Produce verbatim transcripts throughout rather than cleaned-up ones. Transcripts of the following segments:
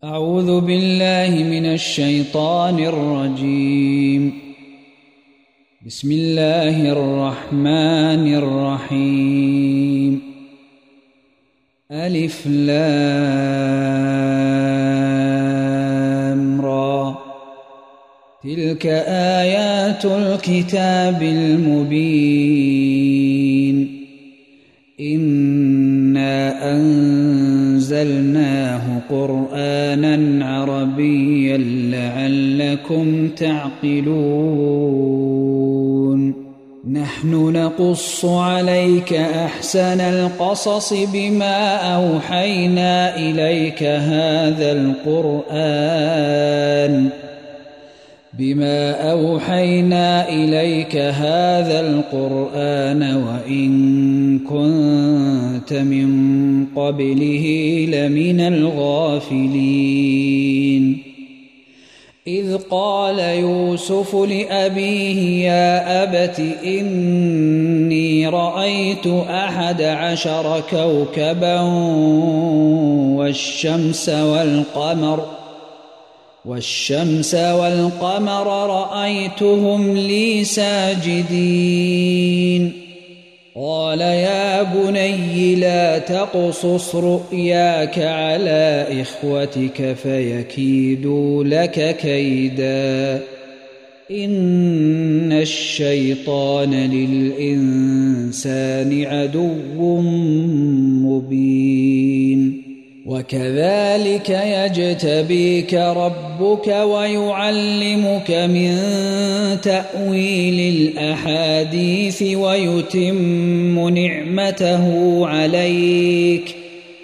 أعوذ بالله من الشيطان الرجيم. بسم الله الرحمن الرحيم. ألف لام را، تلك آيات الكتاب المبين. إنا أنزلناه قرآنا عربيا لعلكم تعقلون. نحن نقص عليك أحسن القصص بما أوحينا إليك هذا القرآن بما أوحينا إليك هذا القرآن وإن كنت من قبله لمن الغافلين. إذ قال يوسف لأبيه يا أبت إني رأيت أحد عشر كوكبا والشمس والقمر والشمس والقمر رأيتهم لي ساجدين. قال يا بني لا تقصص رؤياك على إخوتك فيكيدوا لك كيدا إن الشيطان للإنسان عدو مبين. وكذلك يجتبيك ربك ويعلمك من تأويل الأحاديث ويتم نعمته عليك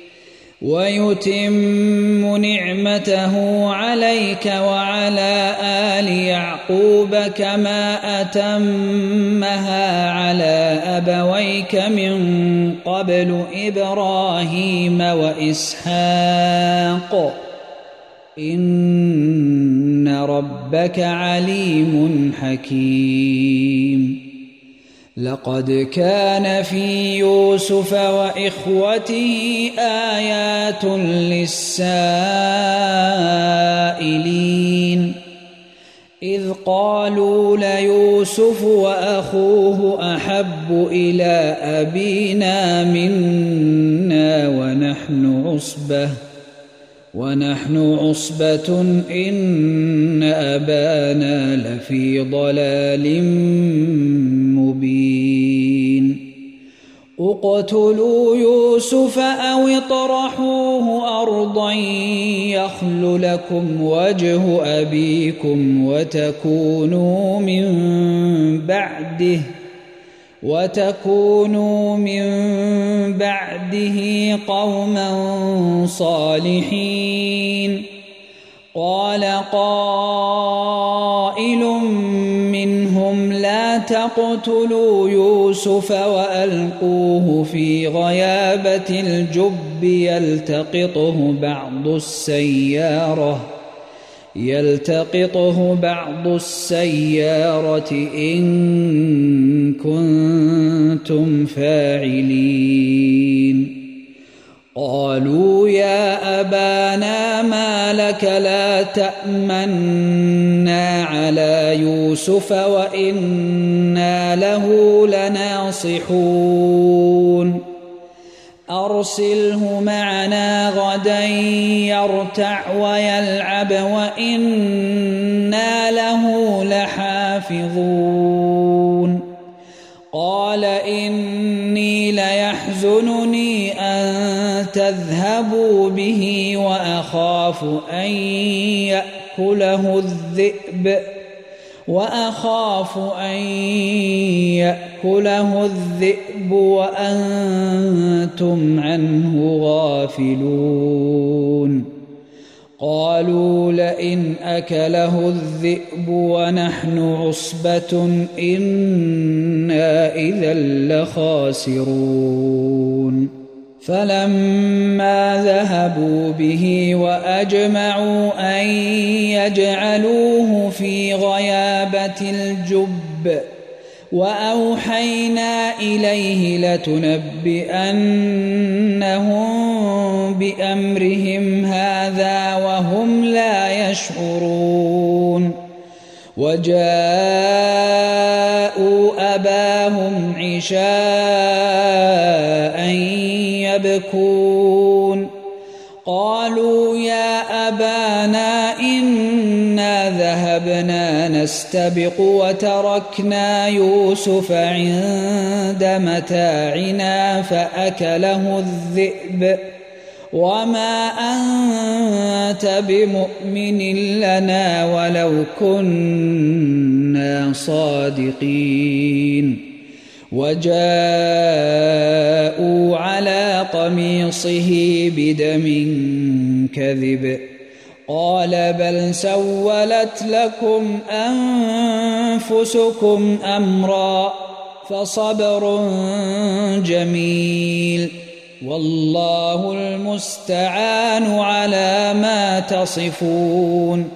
ويتم نعمته عليك وعلى آل يعقوب كما أتمها على أبويك من قبل إبراهيم وإسحاق إن ربك عليم حكيم. لقد كان في يوسف وإخوته آيات للسائلين إذ قالوا ليوسف وأخوه أحب إلى أبينا منا ونحن عصبة ونحن عصبة إن أبانا لفي ضلال مبين. اقتلوا يوسف أو اطرحوه أرضا يخل لكم وجه أبيكم وتكونوا من بعده وتكونوا من بعده قوما صالحين. قال قائل منهم لا تقتلوا يوسف وألقوه في غيابة الجب يلتقطه بعض السيارة يلتقطه بعض السيارة إن كنتم فاعلين. قالوا يا أبانا ما لك لا تأمنا على يوسف وإنا له لناصحون. أرسله معنا غدا يرتع ويلعب وإنا له لحافظون. قال إني ليحزنني أن تذهبوا به وأخاف أن يأكله الذئب وأخاف أن يأكله الذئب وأنتم عنه غافلون. قالوا لئن أكله الذئب ونحن عصبة إنا إذا لخاسرون. فلما ذهبوا به وأجمعوا أن يجعلوه في غيابة الجب وأوحينا إليه لتنبئنهم بأمرهم هذا وهم لا يشعرون وجاءوا أباهم عشاء يبكون قالوا يا أبانا إنا ذهبنا نستبق وتركنا يوسف عند متاعنا فأكله الذئب وما أنت بمؤمن لنا ولو كنا صادقين وجاءوا على قميصه بدم كذب قال بل سولت لكم أنفسكم أمرا فصبر جميل والله المستعان على ما تصفون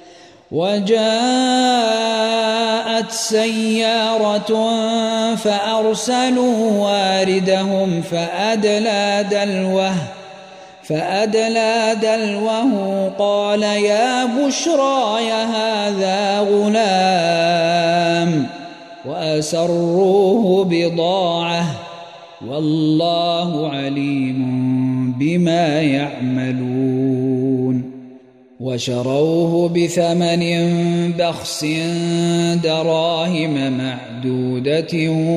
وجاءت سيارة فأرسلوا واردهم فأدلى دلوه فأدلى دلوه قال يا بشراي هذا غلام وأسروه بضاعة والله عليم بما يعملون وشروه بثمن بخس دراهم معدودة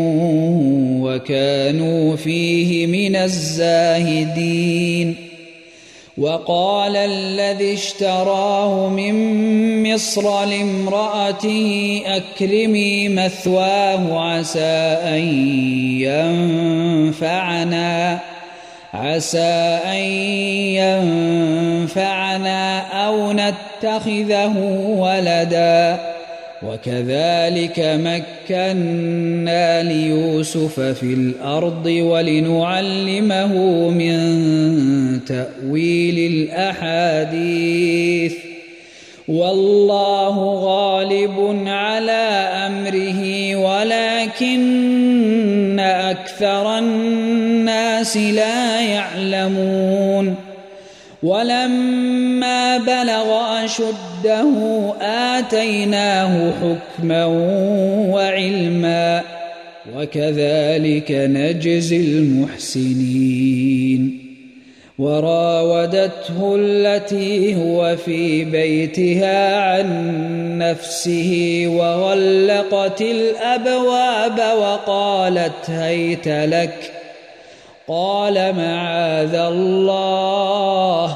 وكانوا فيه من الزاهدين وقال الذي اشتراه من مصر لامرأته أكرمي مثواه عسى أن ينفعنا عسى أن ينفعنا أو نتخذه ولدا وكذلك مكنا ليوسف في الأرض ولنعلمه من تأويل الأحاديث والله غالب على أمره ولكن أكثر الناس لا يعلمون ولما بلغ أشده آتيناه حكما وعلما وكذلك نجزي المحسنين وراودته التي هو في بيتها عن نفسه وغلقت الأبواب وقالت هيت لك قال معاذ الله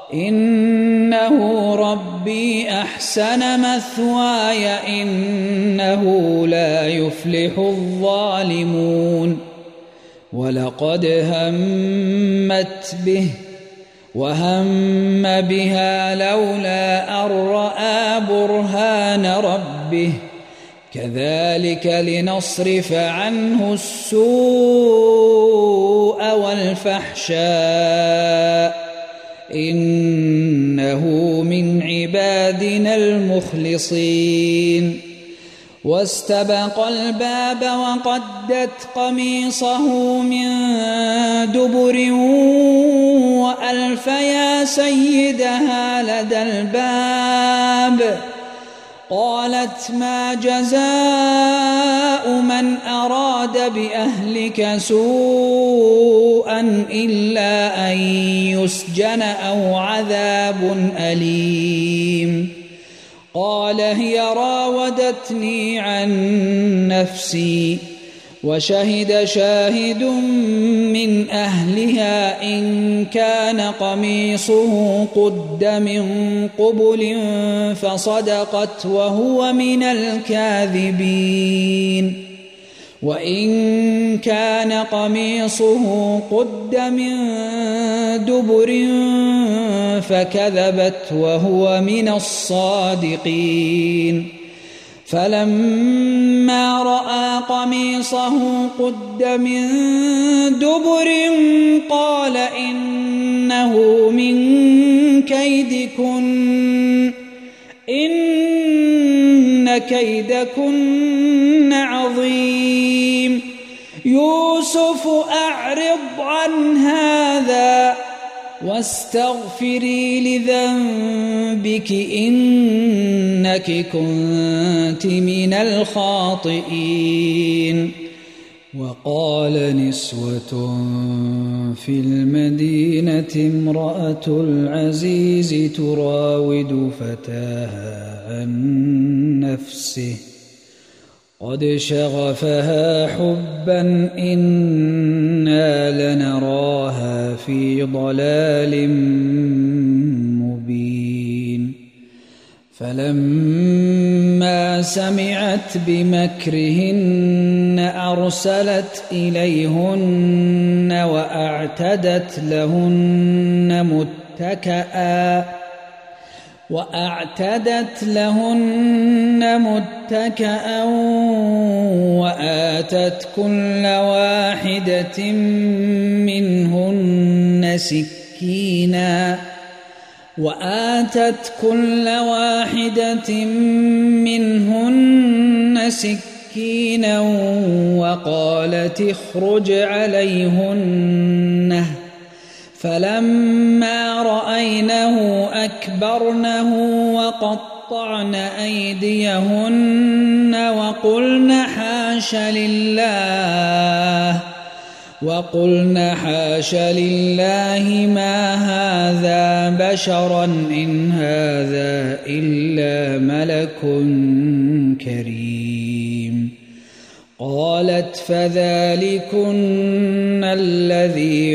إنه ربي أحسن مثواي إنه لا يفلح الظالمون ولقد همت به وهم بها لولا أن رأى برهان ربه كذلك لنصرف عنه السوء والفحشاء إنه من عبادنا المخلصين واستبق الباب وقدت قميصه من دبر وألف يا سيدها لدى الباب قالت ما جزاء من أراد بأهلك سوءا إلا أن يسجن أو عذاب أليم قال هي راودتني عن نفسي وشهد شاهد من أهلها إن كان قميصه قد من قبل فصدقت وهو من الكاذبين وإن كان قميصه قد من دبر فكذبت وهو من الصادقين فلما رأى قميصه قد من دبر قال إنه من كيدكن إن كيدكن عظيم يوسف أعرض عن هذا واستغفري لذنبك إنك كنت من الخاطئين. وقال نسوة في المدينة امرأة العزيز تراود فتاها عن نفسه قد شغفها حبا إنا لنراها في ضلال مبين. فلما سمعت بمكرهن أرسلت إليهن وأعتدت لهن متكئا وأعتدت لهن متكئا وآتت كل واحدة منهن سكينا وآتت كل واحدة منهن سكينا وقالت اخرج عليهن. فلما رأينه أكبرنه وقطعن أيديهن وقلن حاش لله وقلن حاش لله ما هذا بشرا إن هذا إلا ملك كريم. قالت فذلكن الذي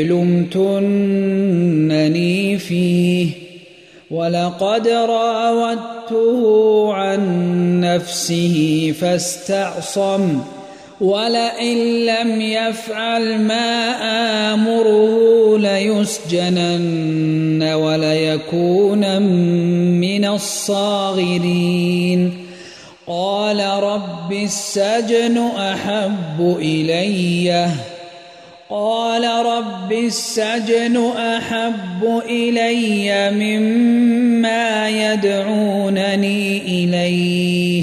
لمتنني فيه ولقد راودته عن نفسه فاستعصم ولئن لم يفعل ما آمره ليسجنن وليكون من الصاغرين. قال رب السجن أحب إلي قال رب السجن أحب إلي مما يدعونني إليه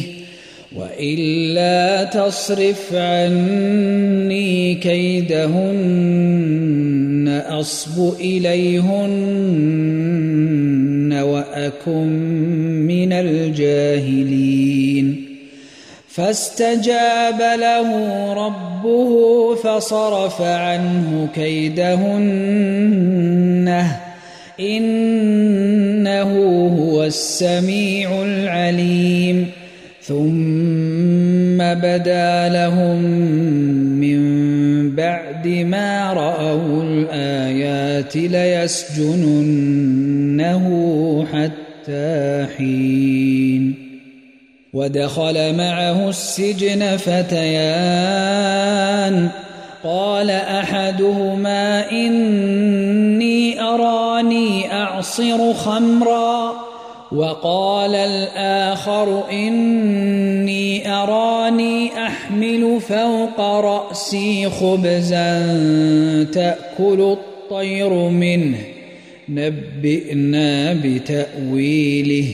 وإلا تصرف عني كيدهن أصب إليهن وأكن من الجاهلين. فاستجاب له ربه فصرف عنه كيدهن إنه هو السميع العليم. ثم بدا لهم من بعد ما رأوا الآيات ليسجننه حتى حين. ودخل معه السجن فتيان قال أحدهما إني أراني أعصر خمرا وقال الآخر إني أراني أحمل فوق رأسي خبزا تأكل الطير منه نبئنا بتأويله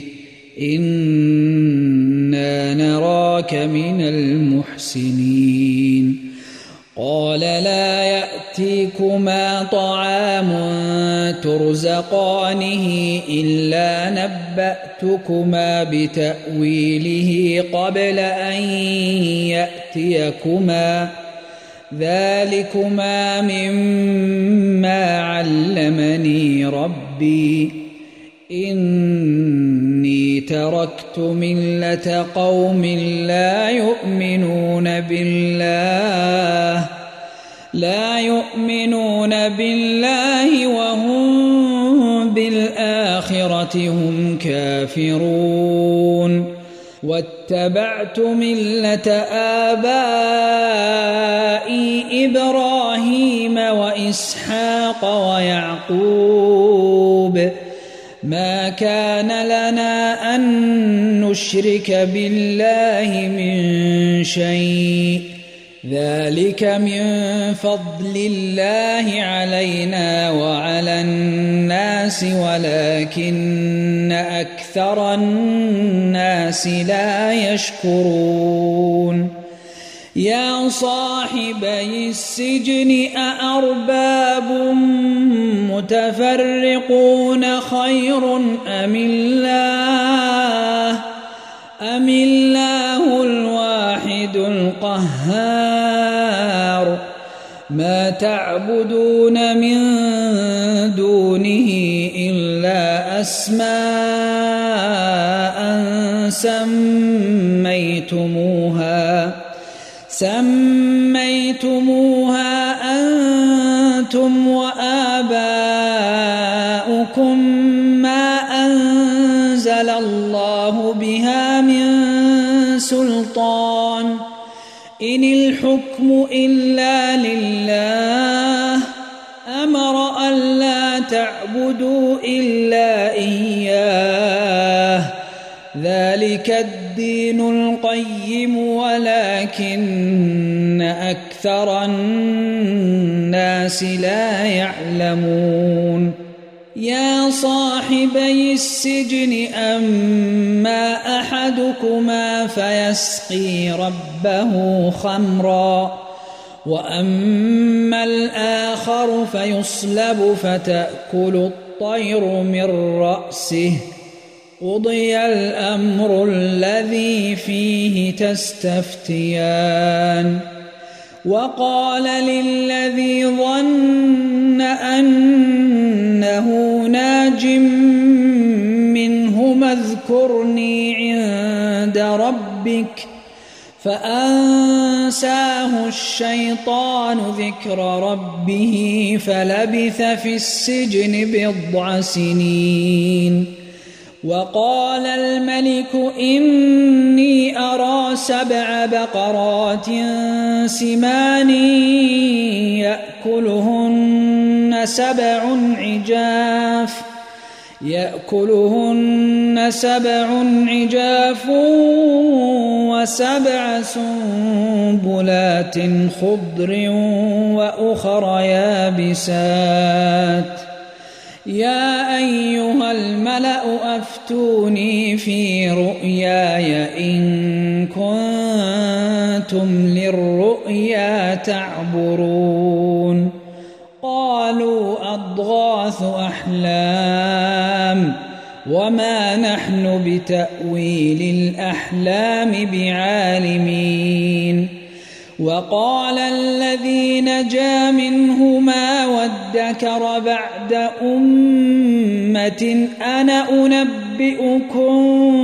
إنا نراك من المحسنين. قال لا يأتيكما طعام ترزقانه إلا نبأتكما بتأويله قبل أن يأتيكما ذلكما مما علمني ربي إني تركت ملة قوم لا يؤمنون بالله لا يؤمنون بالله وهم بالآخرة هم كافرون واتبعت ملة آبائي إبراهيم وإسحاق ويعقوب ما كان لنا أن نشرك بالله من شيء ذلك من فضل الله علينا وعلى الناس ولكن أكثر الناس لا يشكرون يا صاحبي السجن أأرباب متفرقون خير أم الله أم الله الواحد القهار ما تعبدون من دونه إلا أسماء سميتموها سميتموها أنتم وآباؤكم ما أنزل الله بها من سلطان إن الحكم إلا لله أمر ألا تعبدوا إلا إياه ذلك الدين القيم ولكن أكثر الناس لا يعلمون يا صاحبي السجن أما أحدكما فيسقي ربه خمرا وأما الآخر فيصلب فتأكل الطير من رأسه قضي الأمر الذي فيه تستفتيان وقال للذي ظن أنه ناج منهما اذكرني عند ربك فأنساه الشيطان ذكر ربه فلبث في السجن بضع سنين وقال الملك إني أرى سبع بقرات سمان يأكلهن سبع عجاف يأكلهن سبع عجاف وسبع سنبلات خضر وأخر يابسات يا أيها الملأ أفتوني في رؤياي إن كنتم للرؤيا تعبرون قالوا أضغاث أحلام وما نحن بتأويل الأحلام بعالمين وقال الذي نجا منهما وادكر بعد أمة أنا أنبئكم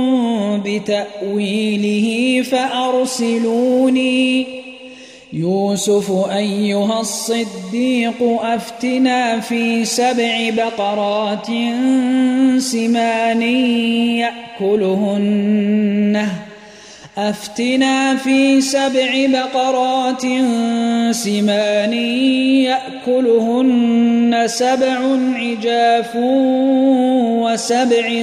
بتأويله فأرسلوني يوسف أيها الصديق أفتنا في سبع بقرات سمان يأكلهن أفتنا في سبع بقرات سمان يأكلهن سبع عجاف وسبع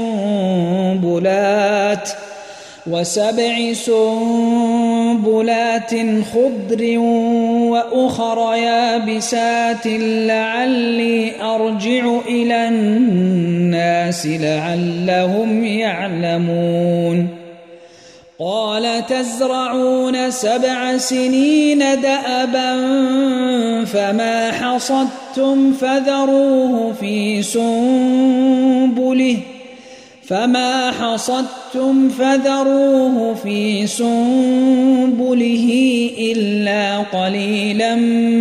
سنبلات وسبع سنبلات خضر وأخر يابسات لعلي أرجع إلى الناس لعلهم يعلمون قال تزرعون سبع سنين دأبا فما حصدتم فذروه في سنبله فما حصدتم فذروه في سنبله إلا قليلا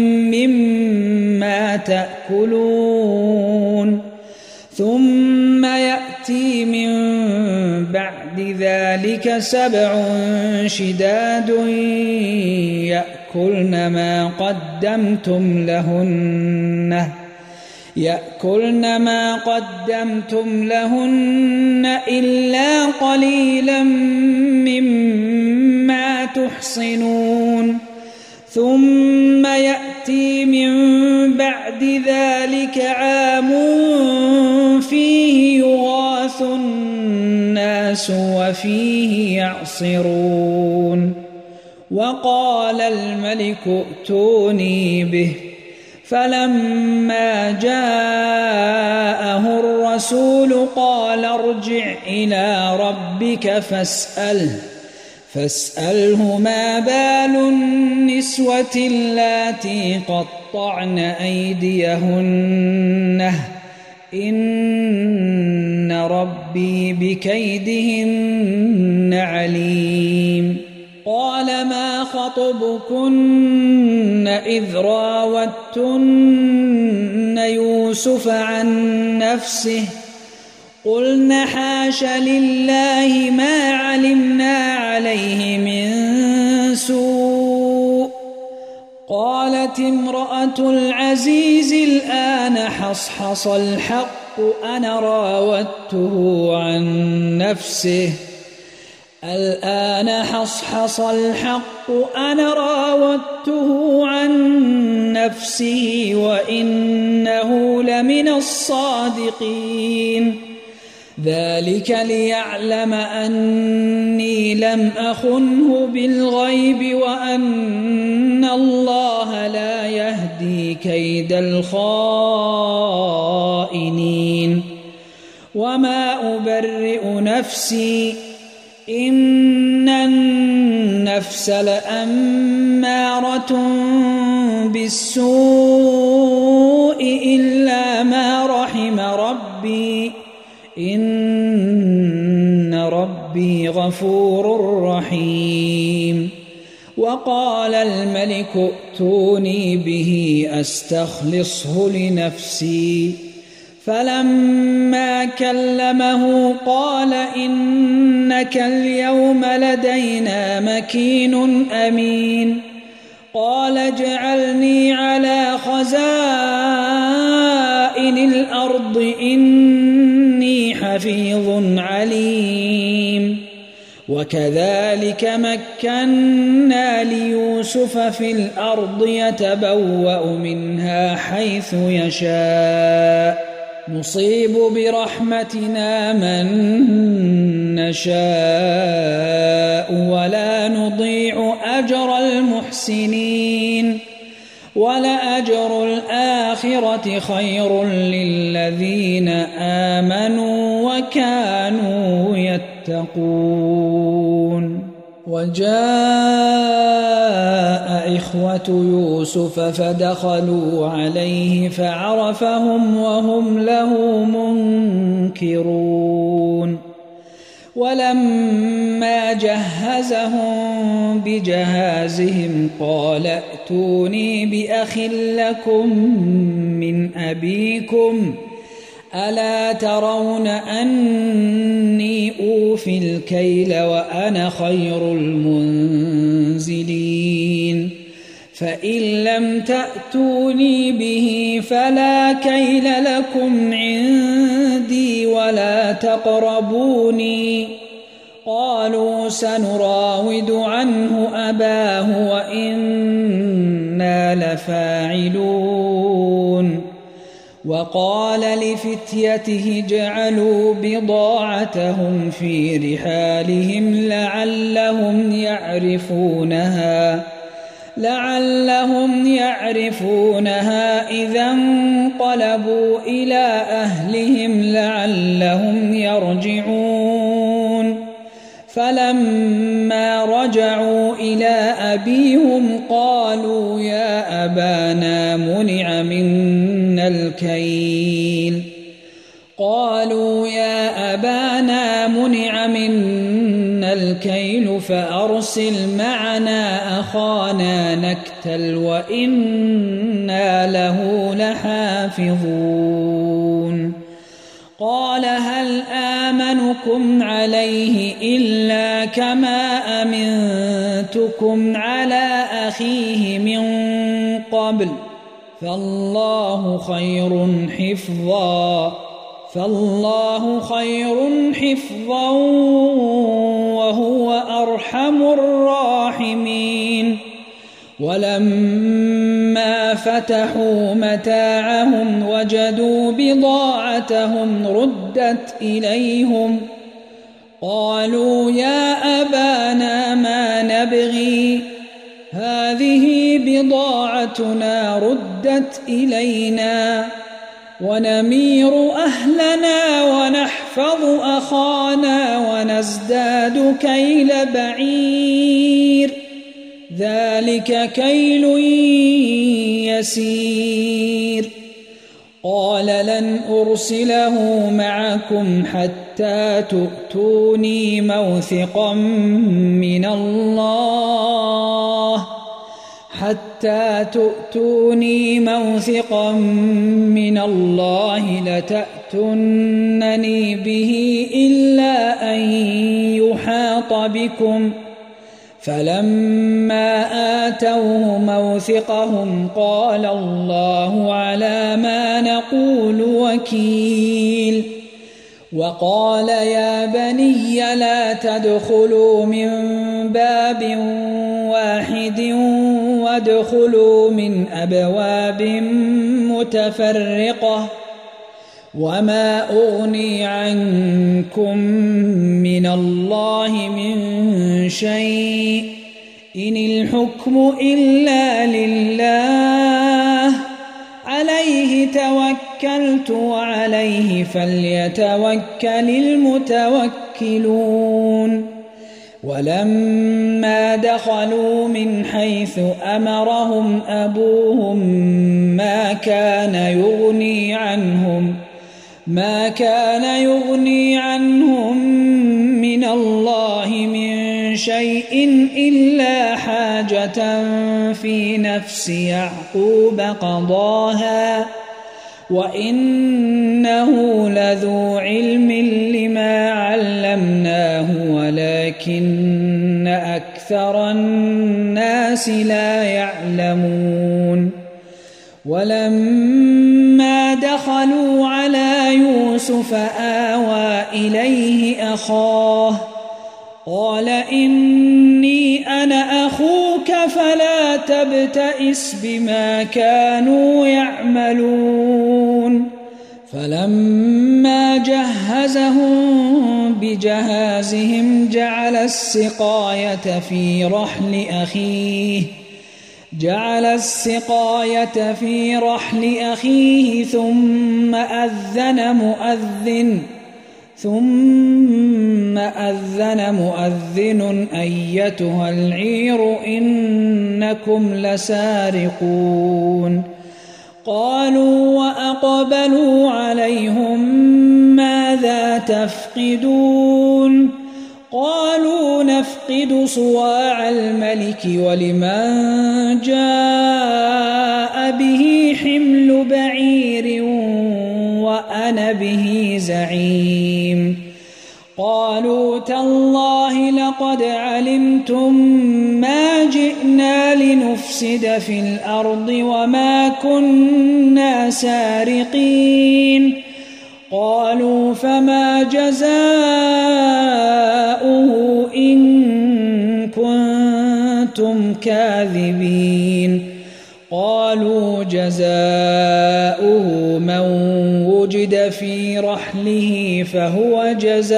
مما تأكلون ثم يأتي من بعد ذلك سبع شداد يأكلن ما قدمتم لهن يأكلن ما قدمتم لهن إلا قليلا مما تحصنون ثم يأتي من بعد ذلك عام فيه يغاث الناس وفيه يعصرون وقال الملك ائتوني به فلما جاءه الرسول قال ارجع إلى ربك فاسأله فاسأله ما بال النسوة اللاتي قطعن أيديهن إن ربي بكيدهن عليم قال ما خطبكن إذ راوتن يوسف عن نفسه قلن حاش لله ما علمنا عليه من سوء قالت امرأة العزيز الآن حصحص الحق أنا راودته عن نفسه الآن حصحص الحق أنا راودته عن نفسه وإنه لمن الصادقين ذلك ليعلم أني لم أخنه بالغيب وأن الله لا يهدي كيد الخائنين وما أبرئ نفسي إن النفس لأمارة بالسوء إلا ما رحم ربي إن ربي غفور رحيم وقال الملك ائتوني به أستخلصه لنفسي فلما كلمه قال إنك اليوم لدينا مكين أمين قال اجعلني على خزائن الأرض إني حفيظ عليم وكذلك مكنا ليوسف في الأرض يتبوأ منها حيث يشاء نصيب برحمتنا من نشاء ولا نضيع أجر المحسنين ولأجر الآخرة خير للذين آمنوا وكانوا يتقون وجاء إخوة يوسف فدخلوا عليه فعرفهم وهم له منكرون ولما جهزهم بجهازهم قال ائتوني بأخ لكم من أبيكم ألا ترون أني أوفي الكيل وأنا خير المنزلين فإن لم تأتوني به فلا كيل لكم عندي ولا تقربوني قالوا سنراود عنه أباه وإنا لفاعلون وقال لفتيته اجعلوا بضاعتهم في رحالهم لعلهم يعرفونها لعلهم يعرفونها إذا انقلبوا إلى أهلهم لعلهم يرجعون فلما رجعوا إلى أبيهم قالوا يا أبانا منع منا الكيل قالوا يا أبانا منع منا الكيل فأرسل معنا أخانا نكتل وإنا له لحافظون قال هل آمنكم عليه إلا كما أمنتكم على أخيه من قبل فالله خير حفظا فالله خير حفظا وهو أرحم الراحمين ولما فتحوا متاعهم وجدوا بضاعتهم ردت إليهم قالوا يا أبانا ما نبغي هذه بضاعتنا ردت إلينا ونمير أهلنا ونحفظ نحفظ أخانا ونزداد كيل بعير ذلك كيل يسير قال لن أرسله معكم حتى تؤتوني موثقا من الله حتى تؤتوني موثقا من الله لتأتونني به إلا أن يحاط بكم فلما آتوه موثقهم قال الله على ما نقول وكيل وقال يا بني لا تدخلوا من باب واحد وادخلوا من أبواب متفرقة وما أغني عنكم من الله من شيء إن الحكم إلا لله عليه توكلت وعليه فليتوكل المتوكلون ولما دخلوا من حيث أمرهم أبوهم ما كان يغني عنهم ما كان يغني عنهم من الله من شيء إلا حاجة في نفس يعقوب قضاها وإنه لذو علم لما علمناه ولكن أكثر الناس لا يعلمون ولما دخلوا على يوسف آوى إليه أخاه قال إني أنا أخوك فلا تبتئس بما كانوا يعملون فلما جهزهم بجهازهم جعل السقاية في رحل أخيه جعل السقاية في رحل أخيه ثم أذن مؤذن ثم أذن مؤذن أيتها العير إنكم لسارقون قالوا وأقبلوا عليهم ماذا تفقدون قالوا نفقد صواع الملك ولمن جاء به حمل بعير وأنا به زعيم قالوا تالله لقد علمتم ما جئنا لنفسد في الأرض وما كنا سارقين قالوا فما جزاؤه إن كنتم كاذبين قالوا جزاؤه من وجد في رحله فهو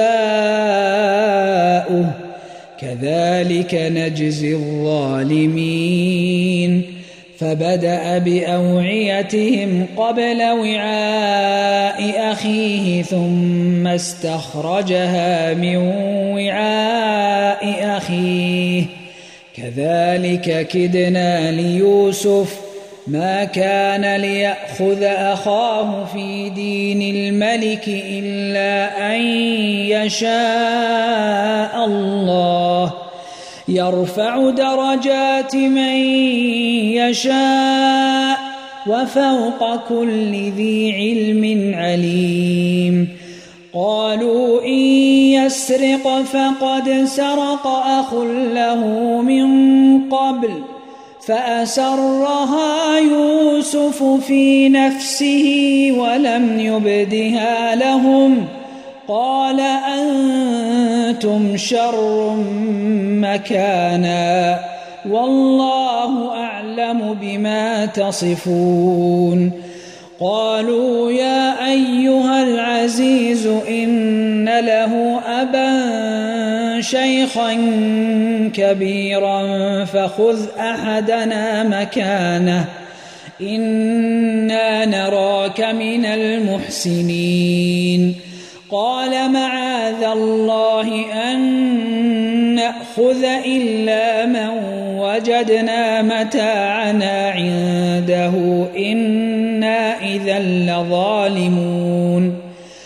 جزاؤه كذلك نجزي الظالمين فبدأ بأوعيتهم قبل وعاء أخيه ثم استخرجها من وعاء أخيه كذلك كدنا ليوسف ما كان ليأخذ أخاه في دين الملك إلا أن يشاء الله يرفع درجات من يشاء وفوق كل ذي علم عليم قالوا إن يسرق فقد سرق أخ له من قبل فأسرها يوسف في نفسه ولم يبدها لهم قال أنتم شر مكانا والله أعلم بما تصفون قالوا يا أيها العزيز إن له أبا شيخا كبيرا فخذ أحدنا مكانه إنا نراك من المحسنين قال معاذ الله أن نأخذ إلا من وجدنا متاعنا عنده إنا إذا لظالمون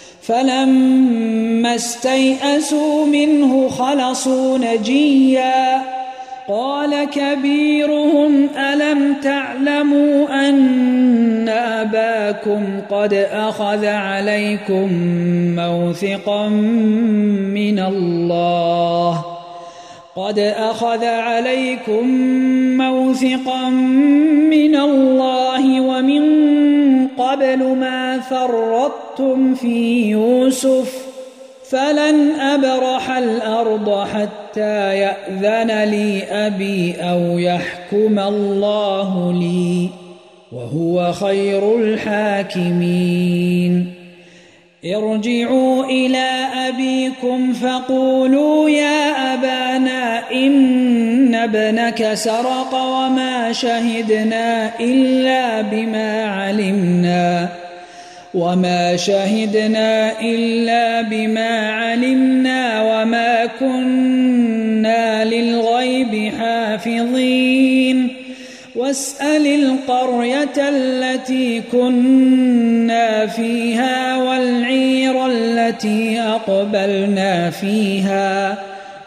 فلما استيئسوا منه خلصوا نجيا قال كبيرهم ألم تعلموا أن أباكم قد أخذ عليكم موثقا من الله قد أخذ عليكم موثقا من الله ومن قبل ما فرطتم في يوسف فلن أبرح الأرض حتى يأذن لي أبي أو يحكم الله لي وهو خير الحاكمين ارجعوا إلى أبيكم فقولوا يا أبانا إن ابنك سرق وما شهدنا إلا بما علمنا وما شهدنا إلا بما علمنا وما كنا للغيب حافظين واسأل القرية التي كنا فيها والعير التي أقبلنا فيها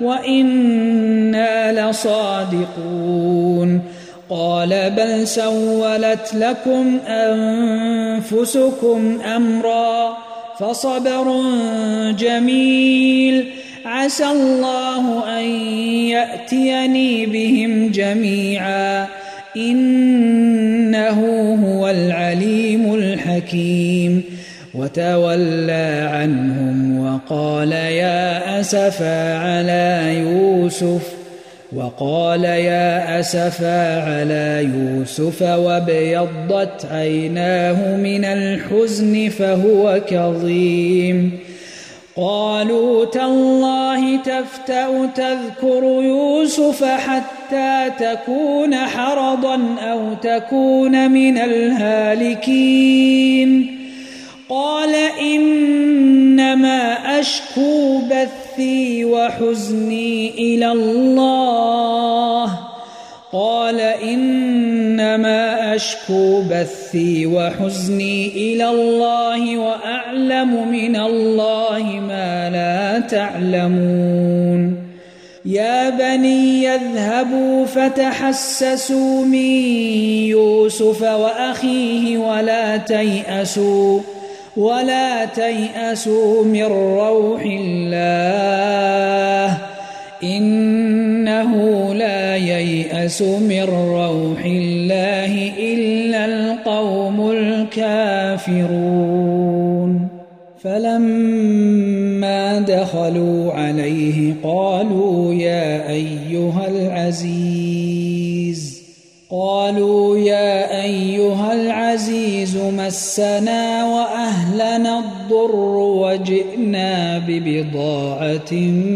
وإنا لصادقون قال بل سولت لكم أنفسكم أمرا فصبر جميل عسى الله أن يأتيني بهم جميعا إنه هو العليم الحكيم وتولى عنهم وقال يا أسفا على يوسف وقال يا أسفا على يوسف وابيضت عيناه من الحزن فهو كظيم قالوا تالله تفتأ تذكر يوسف حتى تكون حرضا أو تكون من الهالكين قال إنما أشكو بثي وحزني إلى الله قال إنما أشكو بثي وحزني إلى الله وأعلم من الله ما لا تعلمون يا بني يذهبوا فتحسسوا من يوسف وأخيه ولا تيأسوا ولا تيأسوا من روح الله إنه لا ييأس من روح الله إلا القوم الكافرون فلما دخلوا عليه قالوا يا أيها العزيز قالوا يا أيها العزيز مسنا وأهلنا الضر وجئنا ببضاعة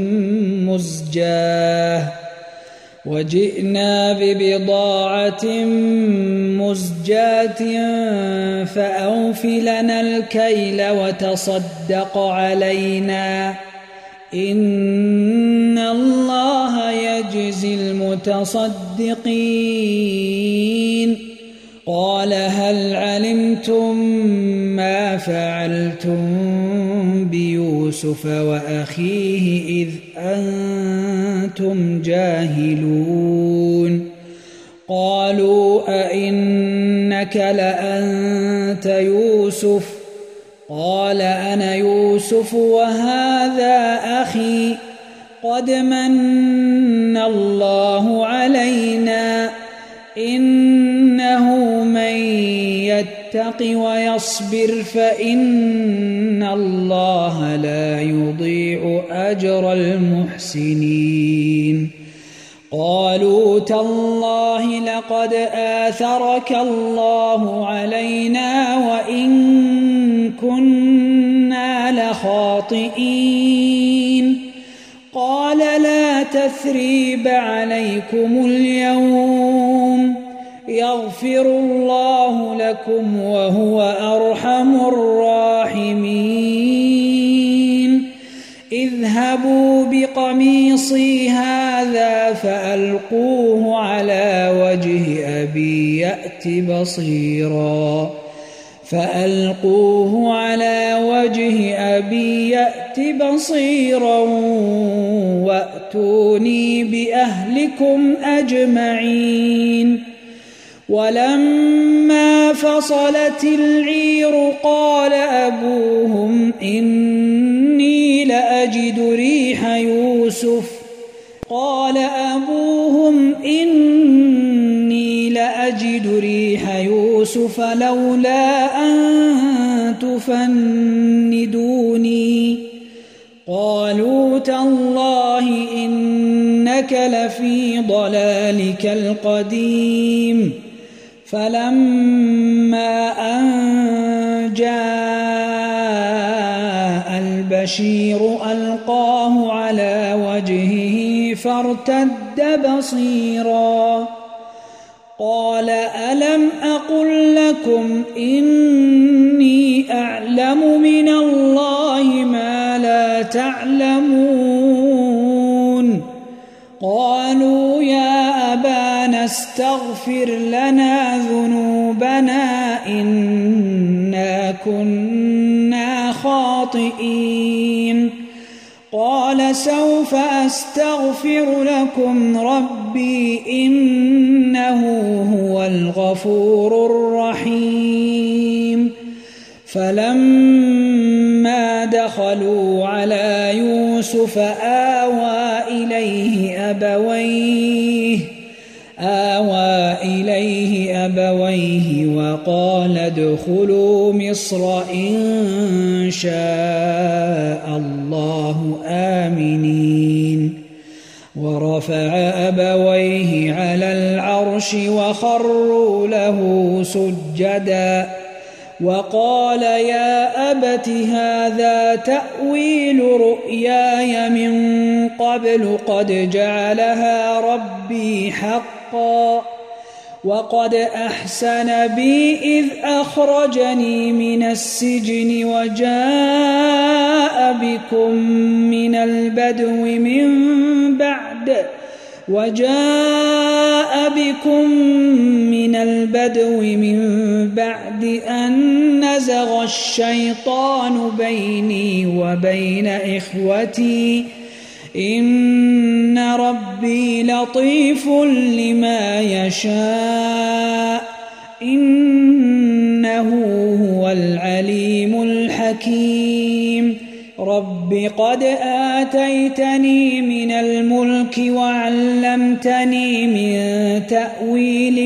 مزجاة وجئنا ببضاعة مزجاة فأوف لنا الكيل وتصدق علينا إن الله يجزي المتصدقين قال هل علمتم ما فعلتم بيوسف وأخيه إذ أنتم جاهلون قالوا أئنك لأنت يوسف قال أنا يوسف وهذا أخي قد من الله علينا إنه من يتق ويصبر فإن الله لا يضيع أجر المحسنين قالوا تالله لقد آثرك الله علينا وإن كنا لخاطئين قال لا تثريب عليكم اليوم يغفر الله لكم وهو أرحم الراحمين اذهبوا بقميصي هذا فألقوه على وجه أبي يأت بصيرا فألقوه على وجه أبي يأت بصيرا وأتوني بأهلكم أجمعين. ولما فصلت العير قال أبوهم إني لأجد ريح يوسف قال أبوهم إني لأجد ريح يوسف لولا أن تفندوني قالوا تالله إنك لفي ضلالك القديم. فلما أن جاء البشير ألقاه على وجهه فارتد بصيرا قال ألم أقل لكم إني أعلم من الله ما لا تعلمون. قالوا يا أبانا استغفر لنا ذنوبنا إنا كنا خاطئين. قال سوف أستغفر لكم ربي إنه هو الغفور الرحيم. فلما دخلوا على يوسف آوى إليه أبويه آوى إليه أبويه وقال ادخلوا مصر إن شاء الله آمنين. ورفع أبويه على العرش وخروا له سجدا وقال يا أبت هذا تأويل رؤياي من قبل قد جعلها ربي حقا وقد أحسن بي إذ أخرجني من السجن وجاء بكم من البدو من بعد وجاء بكم من البدو من بعد أن نزغ الشيطان بيني وبين إخوتي إن ربي لطيف لما يشاء إنه هو العليم الحكيم. رب قد آتيتني من الملك وعلمتني من تأويل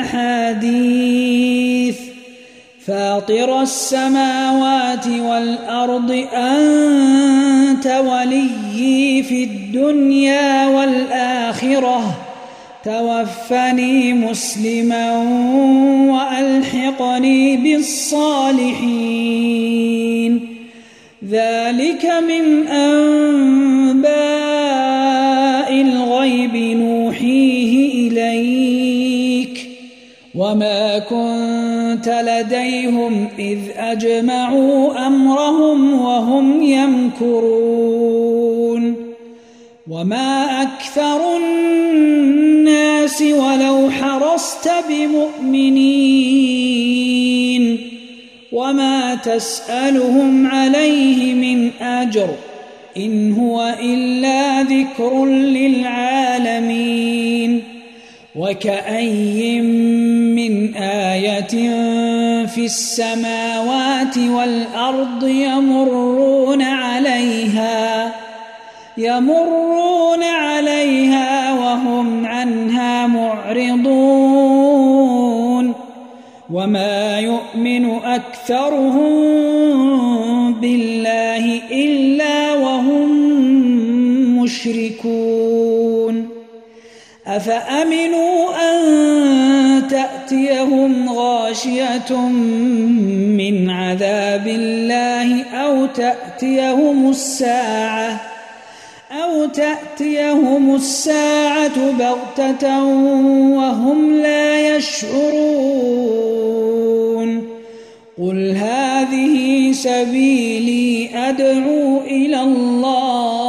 الأحاديث فاطر السماوات والأرض أنت وليي في الدنيا والآخرة توفني مسلما وألحقني بالصالحين. ذلك من أنباء الغيب نوحيه إليك وما كنت لديهم إذ أجمعوا أمرهم وهم يمكرون. وما أكثر الناس ولو حرصت بمؤمنين وما تسألهم عليه من أجر إن هو إلا ذكر للعالمين. وكأي من آية في السماوات والأرض يمرون عليها يمرون عليها وهم عنها معرضون وما يؤمن أكثرهم بالله إلا وهم مشركون. أفأمنوا أن تأتيهم غاشية من عذاب الله أو تأتيهم الساعة أو تأتيهم الساعة بغتة وهم لا يشعرون. قل هذه سبيلي أدعو إلى الله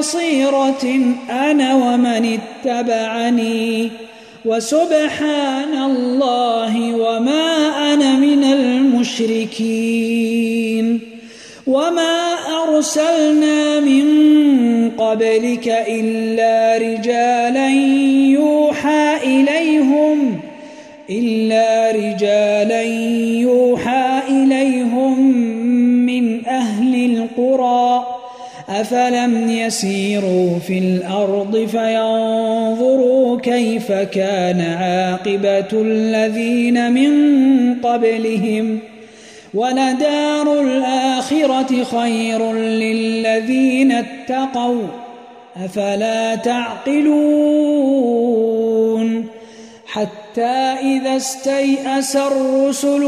بصيرة أنا ومن اتبعني وسبحان الله وما أنا من المشركين وما أرسلنا من قبلك إلا رجالا يوحى إليهم إلا رجالا يوحى إليهم من أهل القرى أفلم يسيروا في الأرض فينظروا كيف كان عاقبة الذين من قبلهم ولدار الآخرة خير للذين اتقوا أفلا تعقلون حتى إذا استيأس الرسل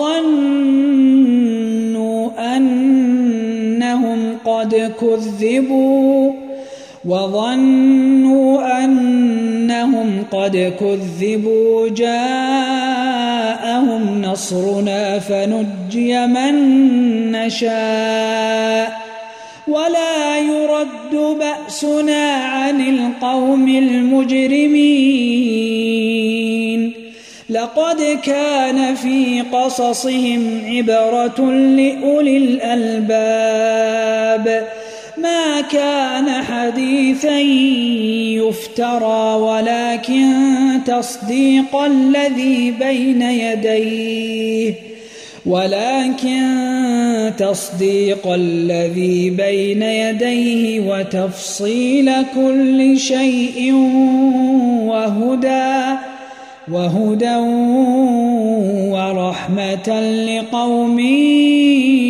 وظنوا أنهم قد كذبوا وظنوا أنهم قد كذبوا جاءهم نصرنا فنجي من نشاء ولا يرد بأسنا عن القوم المجرمين لقد كان في قصصهم عبرة لأولي الألباب ما كان حديثا يفترى ولكن تصديق الذي بين يديه ولكن تصديق الذي بين يديه وتفصيل كل شيء وهدى وهدى ورحمة لقوم